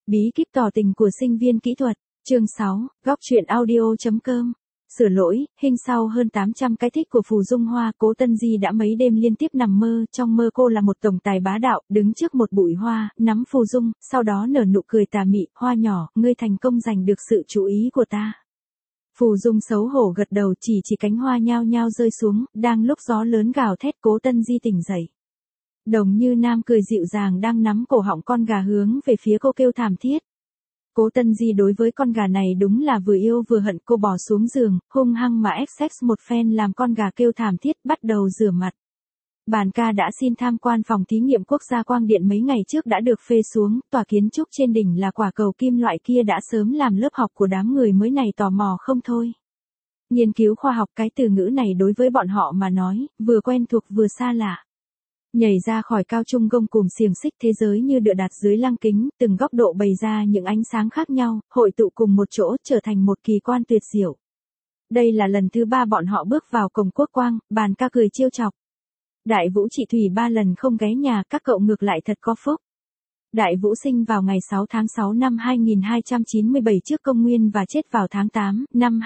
Bí kíp tỏ tình của sinh viên kỹ thuật, chương 6, góc truyện audio.com. Sửa lỗi, hình sau hơn 800 cái thích của Phù Dung Hoa, Cố Tân Di đã mấy đêm liên tiếp nằm mơ, trong mơ cô là một tổng tài bá đạo, đứng trước một bụi hoa, nắm Phù Dung, sau đó nở nụ cười tà mị, hoa nhỏ, ngươi thành công giành được sự chú ý của ta. Phù Dung xấu hổ gật đầu, chỉ cánh hoa nhao nhao rơi xuống, đang lúc gió lớn gào thét, Cố Tân Di tỉnh dậy. Đồng Như Nam cười dịu dàng đang nắm cổ họng con gà hướng về phía cô kêu thảm thiết. Cố Tân Di đối với con gà này đúng là vừa yêu vừa hận, cô bỏ xuống giường, hung hăng mà ép sex một phen làm con gà kêu thảm thiết, bắt đầu rửa mặt. Bàn ca đã xin tham quan phòng thí nghiệm quốc gia quang điện mấy ngày trước đã được phê xuống, tòa kiến trúc trên đỉnh là quả cầu kim loại kia đã sớm làm lớp học của đám người mới này tò mò không thôi. Nghiên cứu khoa học, cái từ ngữ này đối với bọn họ mà nói, vừa quen thuộc vừa xa lạ. Nhảy ra khỏi cao trung gông cùm xiềng xích, thế giới như đựa đặt dưới lăng kính, từng góc độ bày ra những ánh sáng khác nhau, hội tụ cùng một chỗ trở thành một kỳ quan tuyệt diệu. Đây là lần thứ 3 bọn họ bước vào cổng quốc quang, bàn ca cười trêu chọc. Đại Vũ chị Thủy 3 lần không ghé nhà, các cậu ngược lại thật có phúc. Đại Vũ sinh vào ngày 6 tháng 6 năm 2297 trước công nguyên và chết vào tháng 8 năm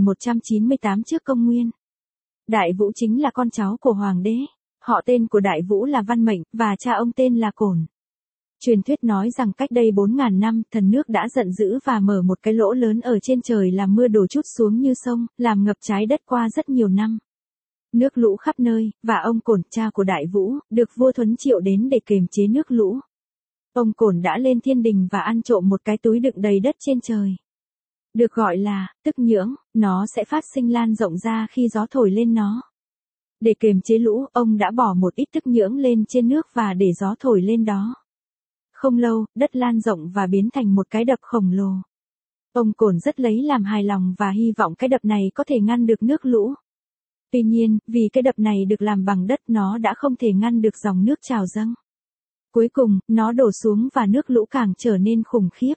2198 trước công nguyên. Đại Vũ chính là con cháu của hoàng đế. Họ tên của Đại Vũ là Văn Mệnh, và cha ông tên là Cổn. Truyền thuyết nói rằng cách đây 4.000 năm, thần nước đã giận dữ và mở một cái lỗ lớn ở trên trời làm mưa đổ trút xuống như sông, làm ngập trái đất qua rất nhiều năm. Nước lũ khắp nơi, và ông Cổn, cha của Đại Vũ, được vua Thuấn triệu đến để kiềm chế nước lũ. Ông Cổn đã lên thiên đình và ăn trộm một cái túi đựng đầy đất trên trời. Được gọi là, tức nhưỡng, nó sẽ phát sinh lan rộng ra khi gió thổi lên nó. Để kiềm chế lũ, ông đã bỏ một ít tức nhưỡng lên trên nước và để gió thổi lên đó. Không lâu, đất lan rộng và biến thành một cái đập khổng lồ. Ông Cổn rất lấy làm hài lòng và hy vọng cái đập này có thể ngăn được nước lũ. Tuy nhiên, vì cái đập này được làm bằng đất, nó đã không thể ngăn được dòng nước trào dâng. Cuối cùng, nó đổ xuống và nước lũ càng trở nên khủng khiếp.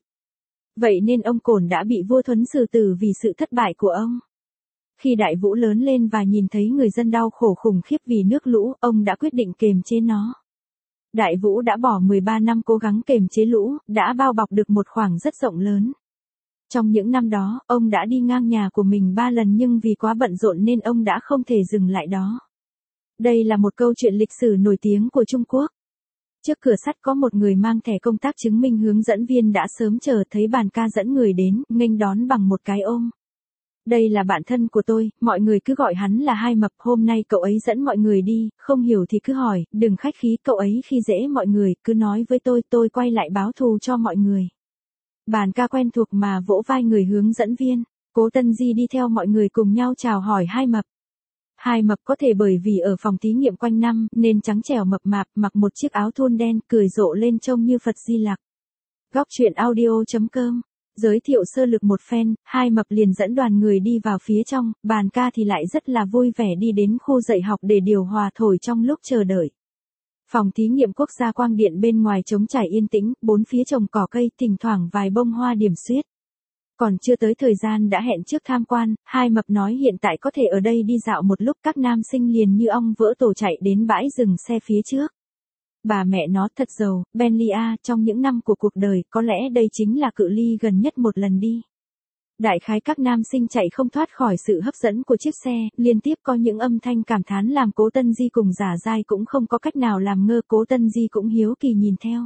Vậy nên ông Cổn đã bị vua Thuấn xử tử vì sự thất bại của ông. Khi Đại Vũ lớn lên và nhìn thấy người dân đau khổ khủng khiếp vì nước lũ, ông đã quyết định kiềm chế nó. Đại Vũ đã bỏ 13 năm cố gắng kiềm chế lũ, đã bao bọc được một khoảng rất rộng lớn. Trong những năm đó, ông đã đi ngang nhà của mình 3 lần nhưng vì quá bận rộn nên ông đã không thể dừng lại đó. Đây là một câu chuyện lịch sử nổi tiếng của Trung Quốc. Trước cửa sắt có một người mang thẻ công tác chứng minh hướng dẫn viên đã sớm chờ, thấy bàn ca dẫn người đến, nghênh đón bằng một cái ôm. Đây là bạn thân của tôi, mọi người cứ gọi hắn là Hai Mập, hôm nay cậu ấy dẫn mọi người đi, không hiểu thì cứ hỏi, đừng khách khí, cậu ấy khi dễ mọi người, cứ nói với tôi quay lại báo thù cho mọi người. Bàn ca quen thuộc mà vỗ vai người hướng dẫn viên, Cố Tân Di đi theo mọi người cùng nhau chào hỏi Hai Mập. Hai Mập có thể bởi vì ở phòng thí nghiệm quanh năm, nên trắng trẻo mập mạp, mặc một chiếc áo thun đen, cười rộ lên trông như Phật Di Lặc. Góc truyện audio.com. Giới thiệu sơ lược một phen, Hai Mập liền dẫn đoàn người đi vào phía trong, bàn ca thì lại rất là vui vẻ đi đến khu dạy học để điều hòa thổi trong lúc chờ đợi. Phòng thí nghiệm quốc gia quang điện bên ngoài trống trải yên tĩnh, bốn phía trồng cỏ cây, thỉnh thoảng vài bông hoa điểm xuyết. Còn chưa tới thời gian đã hẹn trước tham quan, Hai Mập nói hiện tại có thể ở đây đi dạo một lúc, các nam sinh liền như ong vỡ tổ chạy đến bãi dừng xe phía trước. Bà mẹ nó thật giàu, Bentley A, trong những năm của cuộc đời, có lẽ đây chính là cự ly gần nhất một lần đi. Đại khái các nam sinh chạy không thoát khỏi sự hấp dẫn của chiếc xe, liên tiếp có những âm thanh cảm thán làm Cố Tân Di cùng Giả Giai cũng không có cách nào làm ngơ, Cố Tân Di cũng hiếu kỳ nhìn theo.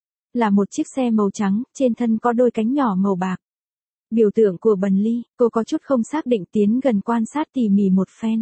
Là một chiếc xe màu trắng, trên thân có đôi cánh nhỏ màu bạc. Biểu tượng của Bentley, cô có chút không xác định tiến gần quan sát tỉ mỉ một phen.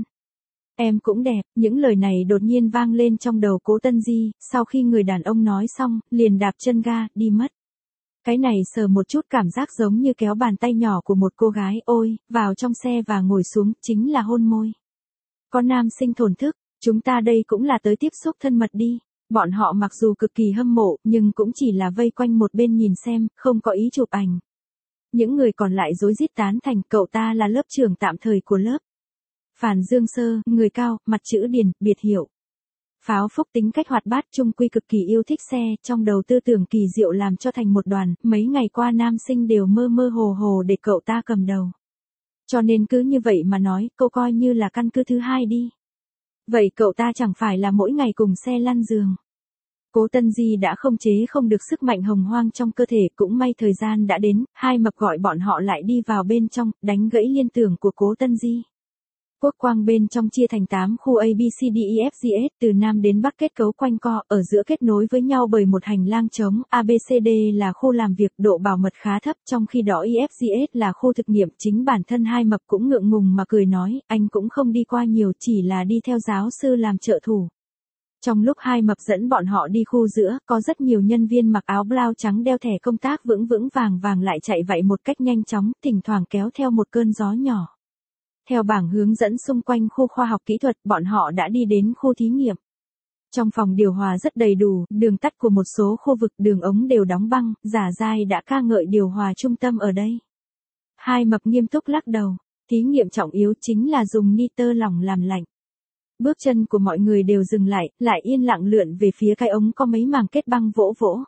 Em cũng đẹp, những lời này đột nhiên vang lên trong đầu Cố Tân Di, sau khi người đàn ông nói xong, liền đạp chân ga, đi mất. Cái này sờ một chút cảm giác giống như kéo bàn tay nhỏ của một cô gái, ôi, vào trong xe và ngồi xuống, chính là hôn môi. Có nam sinh thổn thức, chúng ta đây cũng là tới tiếp xúc thân mật đi. Bọn họ mặc dù cực kỳ hâm mộ, nhưng cũng chỉ là vây quanh một bên nhìn xem, không có ý chụp ảnh. Những người còn lại rối rít tán thành, cậu ta là lớp trưởng tạm thời của lớp. Phàn Dương Sơ, người cao, mặt chữ điền, biệt hiệu. Pháo Phúc tính cách hoạt bát, trung quy cực kỳ yêu thích xe, trong đầu tư tưởng kỳ diệu làm cho thành một đoàn, mấy ngày qua nam sinh đều mơ mơ hồ hồ để cậu ta cầm đầu. Cho nên cứ như vậy mà nói, cô coi như là căn cứ thứ hai đi. Vậy cậu ta chẳng phải là mỗi ngày cùng xe lăn giường. Cố Tân Di đã không chế không được sức mạnh hồng hoang trong cơ thể, cũng may thời gian đã đến, hai mập gọi bọn họ lại đi vào bên trong, đánh gãy liên tưởng của Cố Tân Di. Quốc quang bên trong chia thành 8 khu ABCDEFGH, từ Nam đến Bắc kết cấu quanh co, ở giữa kết nối với nhau bởi một hành lang trống, ABCD là khu làm việc, độ bảo mật khá thấp, trong khi đó EFGH là khu thực nghiệm. Chính bản thân hai mập cũng ngượng ngùng mà cười nói, anh cũng không đi qua nhiều, chỉ là đi theo giáo sư làm trợ thủ. Trong lúc hai mập dẫn bọn họ đi khu giữa, có rất nhiều nhân viên mặc áo blau trắng đeo thẻ công tác vững vững vàng vàng lại chạy vậy một cách nhanh chóng, thỉnh thoảng kéo theo một cơn gió nhỏ. Theo bảng hướng dẫn xung quanh khu khoa học kỹ thuật, bọn họ đã đi đến khu thí nghiệm. Trong phòng điều hòa rất đầy đủ, đường tắt của một số khu vực đường ống đều đóng băng, Giả Giai đã ca ngợi điều hòa trung tâm ở đây. Hai mập nghiêm túc lắc đầu, thí nghiệm trọng yếu chính là dùng nitơ lỏng làm lạnh. Bước chân của mọi người đều dừng lại yên lặng lượn về phía cái ống có mấy màng kết băng vỗ vỗ.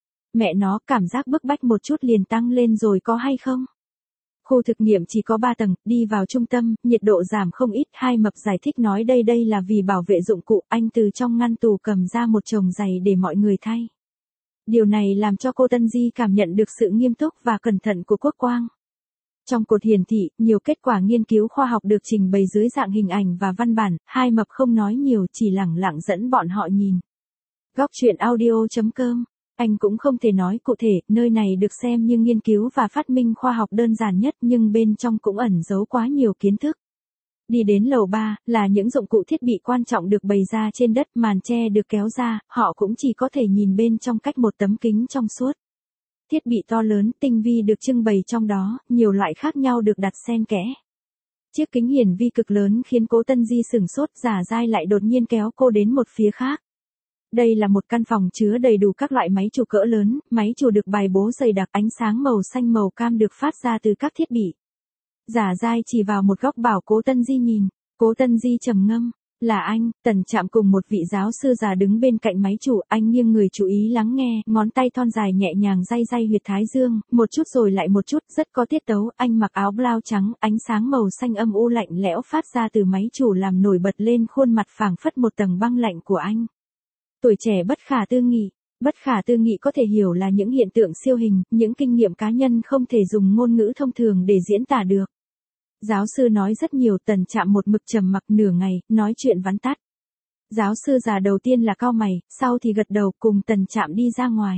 Mẹ nó, cảm giác bức bách một chút liền tăng lên rồi có hay không? Khu thực nghiệm chỉ có 3 tầng, đi vào trung tâm, nhiệt độ giảm không ít. Hai mập giải thích nói đây là vì bảo vệ dụng cụ. Anh từ trong ngăn tủ cầm ra một chồng giày để mọi người thay. Điều này làm cho cô Tân Di cảm nhận được sự nghiêm túc và cẩn thận của Quốc Quang. Trong cột hiển thị, nhiều kết quả nghiên cứu khoa học được trình bày dưới dạng hình ảnh và văn bản. Hai mập không nói nhiều, chỉ lẳng lặng dẫn bọn họ nhìn. Góc truyện audio.com. Anh cũng không thể nói cụ thể, nơi này được xem như nghiên cứu và phát minh khoa học đơn giản nhất, nhưng bên trong cũng ẩn giấu quá nhiều kiến thức. Đi đến lầu 3, là những dụng cụ thiết bị quan trọng được bày ra trên đất, màn che được kéo ra, họ cũng chỉ có thể nhìn bên trong cách một tấm kính trong suốt. Thiết bị to lớn, tinh vi được trưng bày trong đó, nhiều loại khác nhau được đặt xen kẽ. Chiếc kính hiển vi cực lớn khiến Cố Tân Di sửng sốt, Giả Giai lại đột nhiên kéo cô đến một phía khác. Đây là một căn phòng chứa đầy đủ các loại máy chủ cỡ lớn, máy chủ được bài bố dày đặc, ánh sáng màu xanh màu cam được phát ra từ các thiết bị. Giả Giai chỉ vào một góc bảo Cố Tân Di nhìn, Cố Tân Di trầm ngâm, là anh. Tần Trạm cùng một vị giáo sư già đứng bên cạnh máy chủ, anh nghiêng người chú ý lắng nghe, ngón tay thon dài nhẹ nhàng day huyệt thái dương, một chút rồi lại một chút, rất có tiết tấu. Anh mặc áo blau trắng, ánh sáng màu xanh âm u lạnh lẽo phát ra từ máy chủ làm nổi bật lên khuôn mặt phảng phất một tầng băng lạnh của anh. Tuổi trẻ bất khả tư nghị. Bất khả tư nghị có thể hiểu là những hiện tượng siêu hình, những kinh nghiệm cá nhân không thể dùng ngôn ngữ thông thường để diễn tả được. Giáo sư nói rất nhiều. Tần Trạm một mực trầm mặc nửa ngày, nói chuyện vắn tắt. Giáo sư già đầu tiên là cau mày, sau thì gật đầu, cùng Tần Trạm đi ra ngoài.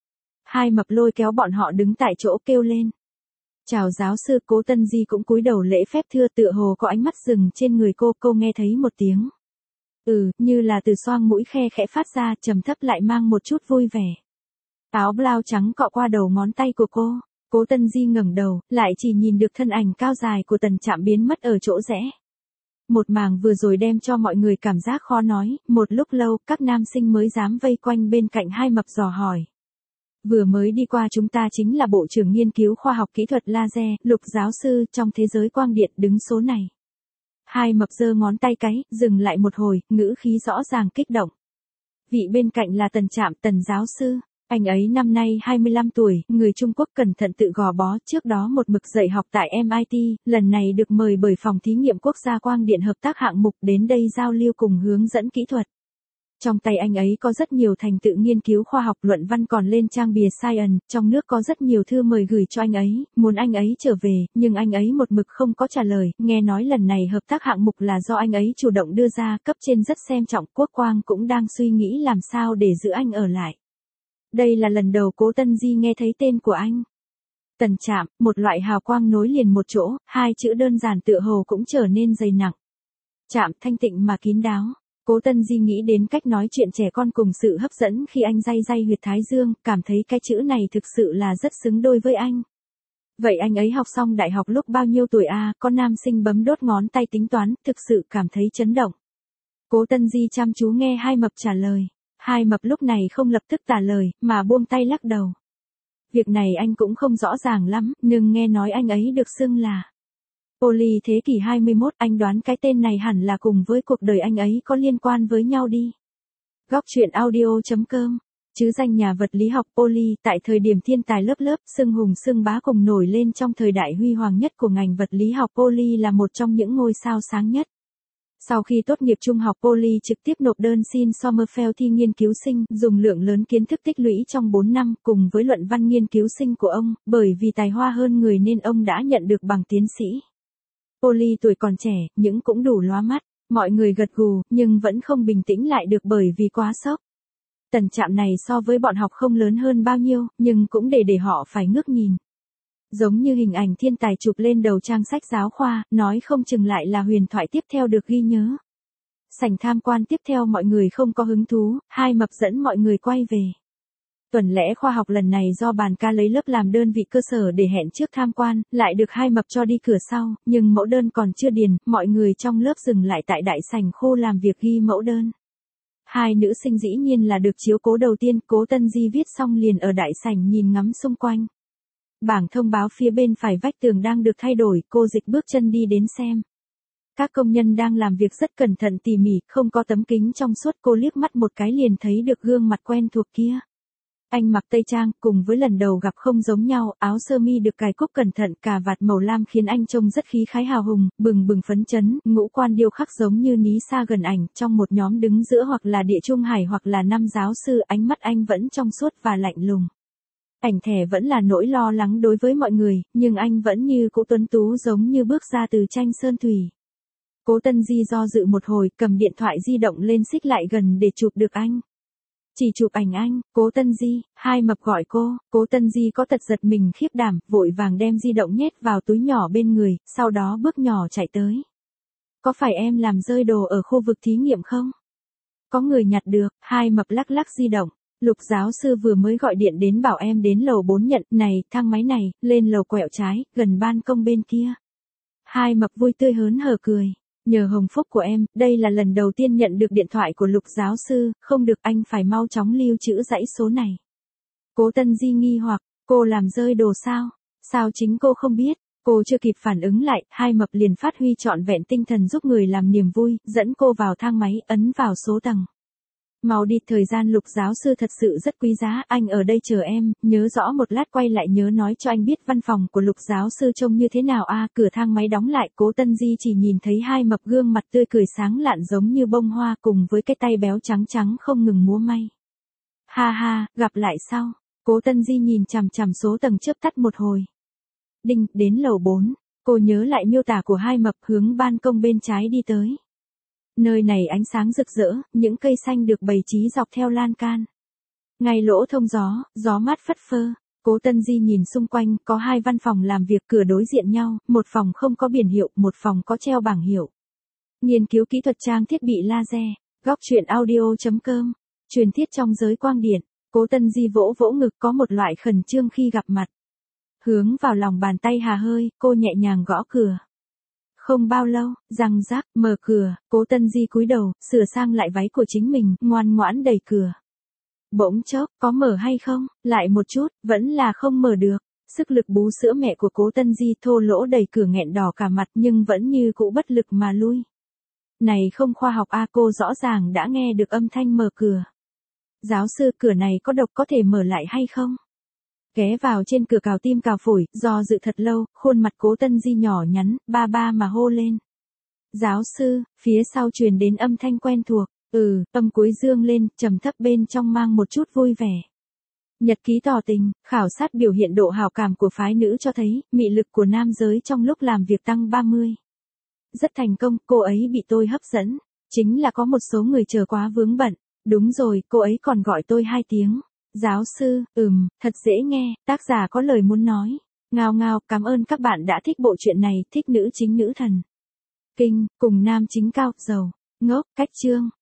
Hai mập lôi kéo bọn họ đứng tại chỗ kêu lên. Chào giáo sư. Cố Tân Di cũng cúi đầu lễ phép thưa, tựa hồ có ánh mắt dừng trên người cô nghe thấy một tiếng. Như là từ xoang mũi khe khẽ phát ra, trầm thấp lại mang một chút vui vẻ. Áo blau trắng cọ qua đầu ngón tay của cô. Cố Tân Di ngẩng đầu, lại chỉ nhìn được thân ảnh cao dài của Tần Trạm biến mất ở chỗ rẽ. Một màng vừa rồi đem cho mọi người cảm giác khó nói, một lúc lâu, các nam sinh mới dám vây quanh bên cạnh hai mập dò hỏi. Vừa mới đi qua chúng ta chính là Bộ trưởng Nghiên cứu Khoa học Kỹ thuật Laser, Lục giáo sư, trong thế giới quang điện đứng số này. Hai mập giơ ngón tay cái, dừng lại một hồi, ngữ khí rõ ràng kích động. Vị bên cạnh là Tần Trạm, Tần giáo sư. Anh ấy năm nay 25 tuổi, người Trung Quốc cẩn thận tự gò bó, trước đó một mực dạy học tại MIT, lần này được mời bởi Phòng Thí nghiệm Quốc gia Quang điện hợp tác hạng mục đến đây giao lưu cùng hướng dẫn kỹ thuật. Trong tay anh ấy có rất nhiều thành tựu nghiên cứu khoa học, luận văn còn lên trang bìa Science, trong nước có rất nhiều thư mời gửi cho anh ấy, muốn anh ấy trở về, nhưng anh ấy một mực không có trả lời, nghe nói lần này hợp tác hạng mục là do anh ấy chủ động đưa ra, cấp trên rất xem trọng. Quốc Quang cũng đang suy nghĩ làm sao để giữ anh ở lại. Đây là lần đầu Cố Tân Di nghe thấy tên của anh. Tần Trạm, một loại hào quang nối liền một chỗ, hai chữ đơn giản tựa hồ cũng trở nên dày nặng. Trạm, thanh tịnh mà kín đáo. Cố Tân Di nghĩ đến cách nói chuyện trẻ con cùng sự hấp dẫn khi anh day huyệt thái dương, cảm thấy cái chữ này thực sự là rất xứng đôi với anh. Vậy anh ấy học xong đại học lúc bao nhiêu tuổi à? Có nam sinh bấm đốt ngón tay tính toán, thực sự cảm thấy chấn động. Cố Tân Di chăm chú nghe hai mập trả lời. Hai mập lúc này không lập tức trả lời, mà buông tay lắc đầu. Việc này anh cũng không rõ ràng lắm, nhưng nghe nói anh ấy được xưng là Poly thế kỷ 21, anh đoán cái tên này hẳn là cùng với cuộc đời anh ấy có liên quan với nhau đi. Góc truyện audio.com. Chứ danh nhà vật lý học Poly, tại thời điểm thiên tài lớp, xưng hùng xưng bá cùng nổi lên trong thời đại huy hoàng nhất của ngành vật lý học, Poly là một trong những ngôi sao sáng nhất. Sau khi tốt nghiệp trung học Polly trực tiếp nộp đơn xin Sommerfeld thi nghiên cứu sinh, dùng lượng lớn kiến thức tích lũy trong 4 năm cùng với luận văn nghiên cứu sinh của ông, bởi vì tài hoa hơn người nên ông đã nhận được bằng tiến sĩ. Polly tuổi còn trẻ, nhưng cũng đủ lóa mắt, mọi người gật gù, nhưng vẫn không bình tĩnh lại được bởi vì quá sốc. Tần Trạm này so với bọn học không lớn hơn bao nhiêu, nhưng cũng để họ phải ngước nhìn. Giống như hình ảnh thiên tài chụp lên đầu trang sách giáo khoa, nói không chừng lại là huyền thoại tiếp theo được ghi nhớ. Sảnh tham quan tiếp theo mọi người không có hứng thú, Hai Mập dẫn mọi người quay về. Tuần lễ khoa học lần này do bàn ca lấy lớp làm đơn vị cơ sở để hẹn trước tham quan, lại được Hai Mập cho đi cửa sau, nhưng mẫu đơn còn chưa điền, mọi người trong lớp dừng lại tại đại sảnh khô làm việc ghi mẫu đơn. Hai nữ sinh dĩ nhiên là được chiếu cố đầu tiên, Cố Tân Di viết xong liền ở đại sảnh nhìn ngắm xung quanh. Bảng thông báo phía bên phải vách tường đang được thay đổi, cô dịch bước chân đi đến xem. Các công nhân đang làm việc rất cẩn thận tỉ mỉ, không có tấm kính trong suốt, cô liếc mắt một cái liền thấy được gương mặt quen thuộc kia. Anh mặc tây trang, cùng với lần đầu gặp không giống nhau, áo sơ mi được cài cúc cẩn thận, cà vạt màu lam khiến anh trông rất khí khái hào hùng, bừng bừng phấn chấn, ngũ quan điêu khắc giống như ní xa gần ảnh, trong một nhóm đứng giữa hoặc là Địa Trung Hải hoặc là năm giáo sư, ánh mắt anh vẫn trong suốt và lạnh lùng. Ảnh thẻ vẫn là nỗi lo lắng đối với mọi người, nhưng anh vẫn như cũ tuấn tú giống như bước ra từ tranh sơn thủy. Cố Tân Di do dự một hồi, cầm điện thoại di động lên xích lại gần để chụp được anh. Chỉ chụp ảnh anh, Cố Tân Di, Hai Mập gọi cô, Cố Tân Di có tật giật mình khiếp đảm, vội vàng đem di động nhét vào túi nhỏ bên người, sau đó bước nhỏ chạy tới. Có phải em làm rơi đồ ở khu vực thí nghiệm không? Có người nhặt được, Hai Mập lắc lắc di động. Lục giáo sư vừa mới gọi điện đến bảo em đến lầu 4 nhận, này, thang máy này, lên lầu quẹo trái, gần ban công bên kia. Hai Mập vui tươi hớn hở cười. Nhờ hồng phúc của em, đây là lần đầu tiên nhận được điện thoại của Lục giáo sư, không được anh phải mau chóng lưu trữ dãy số này. Cố Tân Di nghi hoặc, cô làm rơi đồ sao? Sao chính cô không biết? Cô chưa kịp phản ứng lại, Hai Mập liền phát huy trọn vẹn tinh thần giúp người làm niềm vui, dẫn cô vào thang máy, ấn vào số tầng. Mau đi, thời gian Lục giáo sư thật sự rất quý giá, anh ở đây chờ em, nhớ rõ một lát quay lại nhớ nói cho anh biết văn phòng của Lục giáo sư trông như thế nào a. Cửa thang máy đóng lại, Cố Tân Di chỉ nhìn thấy Hai Mập gương mặt tươi cười sáng lạn giống như bông hoa cùng với cái tay béo trắng trắng không ngừng múa may. Ha ha, gặp lại sau. Cố Tân Di nhìn chằm chằm số tầng chớp tắt một hồi. Đinh, đến lầu 4, cô nhớ lại miêu tả của Hai Mập, hướng ban công bên trái đi tới. Nơi này ánh sáng rực rỡ, những cây xanh được bày trí dọc theo lan can. Ngay lỗ thông gió mát phất phơ. Cố Tân Di nhìn xung quanh, có 2 văn phòng làm việc cửa đối diện nhau, một phòng không có biển hiệu, một phòng có treo bảng hiệu. Nghiên cứu kỹ thuật trang thiết bị laser, góc truyện audio.com, truyền thiết trong giới quang điện. Cố Tân Di vỗ vỗ ngực, có một loại khẩn trương khi gặp mặt. Hướng vào lòng bàn tay hà hơi, cô nhẹ nhàng gõ cửa. Không bao lâu, răng rác, mở cửa, Cố Tân Di cúi đầu, sửa sang lại váy của chính mình, ngoan ngoãn đẩy cửa. Bỗng chốc, có mở hay không? Lại một chút, vẫn là không mở được. Sức lực bú sữa mẹ của Cố Tân Di thô lỗ đẩy cửa nghẹn đỏ cả mặt nhưng vẫn như cũ bất lực mà lui. Này không khoa học a, cô rõ ràng đã nghe được âm thanh mở cửa. Giáo sư, cửa này có độc, có thể mở lại hay không? Ghé vào trên cửa cào tim cào phổi, do dự thật lâu, khuôn mặt Cố Tân Di nhỏ nhắn, ba ba mà hô lên. Giáo sư, phía sau truyền đến âm thanh quen thuộc, âm cuối dương lên, trầm thấp bên trong mang một chút vui vẻ. Nhật ký tỏ tình, khảo sát biểu hiện độ hảo cảm của phái nữ cho thấy, mị lực của nam giới trong lúc làm việc tăng 30. Rất thành công, cô ấy bị tôi hấp dẫn. Chính là có một số người chờ quá vướng bận. Đúng rồi, cô ấy còn gọi tôi 2 tiếng. Giáo sư, thật dễ nghe, tác giả có lời muốn nói. Ngao ngao, cảm ơn các bạn đã thích bộ truyện này, thích nữ chính nữ thần. Kinh, cùng nam chính cao, giàu, ngốc, cách chương.